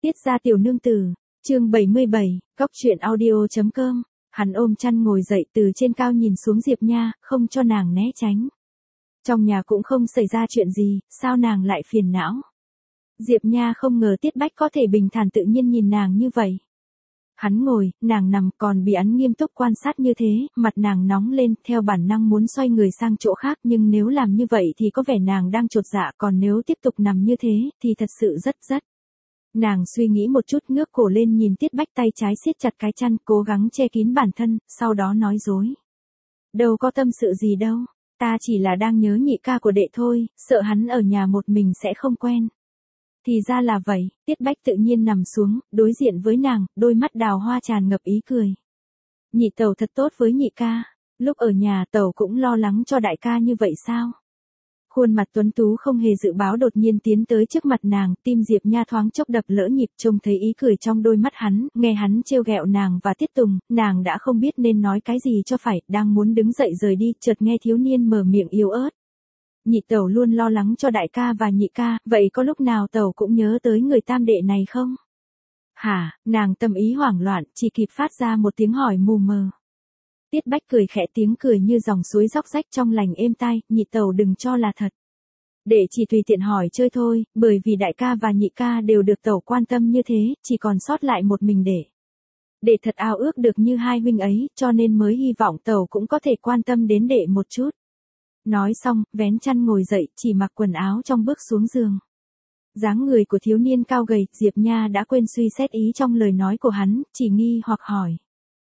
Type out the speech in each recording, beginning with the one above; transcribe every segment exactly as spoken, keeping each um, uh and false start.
Tiết gia tiểu nương tử, chương bảy mươi bảy, góc truyện audio chấm com. Hắn ôm chăn ngồi dậy từ trên cao nhìn xuống Diệp Nha, không cho nàng né tránh. Trong nhà cũng không xảy ra chuyện gì, sao nàng lại phiền não? Diệp Nha không ngờ Tiết Bách có thể bình thản tự nhiên nhìn nàng như vậy. Hắn ngồi, nàng nằm, còn bị hắn nghiêm túc quan sát như thế, mặt nàng nóng lên, theo bản năng muốn xoay người sang chỗ khác, nhưng nếu làm như vậy thì có vẻ nàng đang chột dạ, còn nếu tiếp tục nằm như thế, thì thật sự rất rất. Nàng suy nghĩ một chút, ngước cổ lên nhìn Tiết Bách tay trái siết chặt cái chăn, cố gắng che kín bản thân, sau đó nói dối. Đâu có tâm sự gì đâu, ta chỉ là đang nhớ nhị ca của đệ thôi, sợ hắn ở nhà một mình sẽ không quen. Thì ra là vậy, Tiết Bách tự nhiên nằm xuống, đối diện với nàng, đôi mắt đào hoa tràn ngập ý cười. Nhị tẩu thật tốt với nhị ca, lúc ở nhà tẩu cũng lo lắng cho đại ca như vậy sao? Khuôn mặt tuấn tú không hề dự báo đột nhiên tiến tới trước mặt nàng, tim Diệp Nha thoáng chốc đập lỡ nhịp, trông thấy ý cười trong đôi mắt hắn, nghe hắn trêu ghẹo nàng và Tiết Tùng, nàng đã không biết nên nói cái gì cho phải, đang muốn đứng dậy rời đi, chợt nghe thiếu niên mở miệng yếu ớt. Nhị tẩu luôn lo lắng cho đại ca và nhị ca, vậy có lúc nào tẩu cũng nhớ tới người tam đệ này không? Hả, nàng tâm ý hoảng loạn, chỉ kịp phát ra một tiếng hỏi mù mờ. Tiết Bách cười khẽ, tiếng cười như dòng suối róc rách trong lành êm tai, nhị tẩu đừng cho là thật. Đệ chỉ tùy tiện hỏi chơi thôi, bởi vì đại ca và nhị ca đều được tẩu quan tâm như thế, chỉ còn sót lại một mình đệ. Đệ thật ao ước được như hai huynh ấy, cho nên mới hy vọng tẩu cũng có thể quan tâm đến đệ một chút. Nói xong, vén chăn ngồi dậy, chỉ mặc quần áo trong bước xuống giường. Dáng người của thiếu niên cao gầy, Diệp Nha đã quên suy xét ý trong lời nói của hắn, chỉ nghi hoặc hỏi.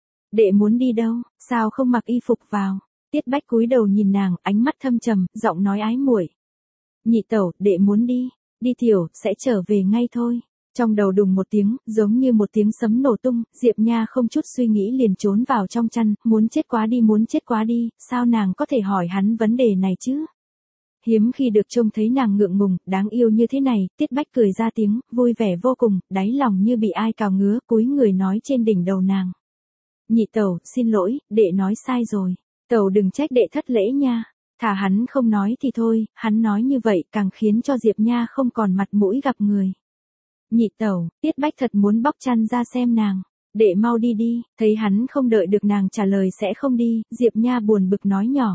Đệ muốn đi đâu, sao không mặc y phục vào? Tiết Bách cúi đầu nhìn nàng, ánh mắt thâm trầm, giọng nói ái muội. Nhị tẩu, đệ muốn đi, đi tiểu, sẽ trở về ngay thôi. Trong đầu đùng một tiếng, giống như một tiếng sấm nổ tung, Diệp Nha không chút suy nghĩ liền trốn vào trong chăn, muốn chết quá đi muốn chết quá đi, sao nàng có thể hỏi hắn vấn đề này chứ? Hiếm khi được trông thấy nàng ngượng ngùng, đáng yêu như thế này, Tiết Bách cười ra tiếng, vui vẻ vô cùng, đáy lòng như bị ai cào ngứa, cúi người nói trên đỉnh đầu nàng. Nhị tẩu, xin lỗi, đệ nói sai rồi, tẩu đừng trách đệ thất lễ nha. Thả hắn không nói thì thôi, hắn nói như vậy càng khiến cho Diệp Nha không còn mặt mũi gặp người. Nhị tẩu, Tiết Bách thật muốn bóc chăn ra xem nàng. Đệ mau đi đi, thấy hắn không đợi được nàng trả lời sẽ không đi, Diệp Nha buồn bực nói nhỏ.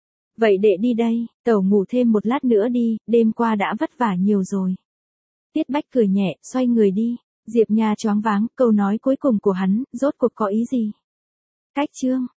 Vậy đệ đi đây, tẩu ngủ thêm một lát nữa đi, đêm qua đã vất vả nhiều rồi. Tiết Bách cười nhẹ, xoay người đi. Diệp Nha choáng váng, câu nói cuối cùng của hắn, rốt cuộc có ý gì? Cách chương.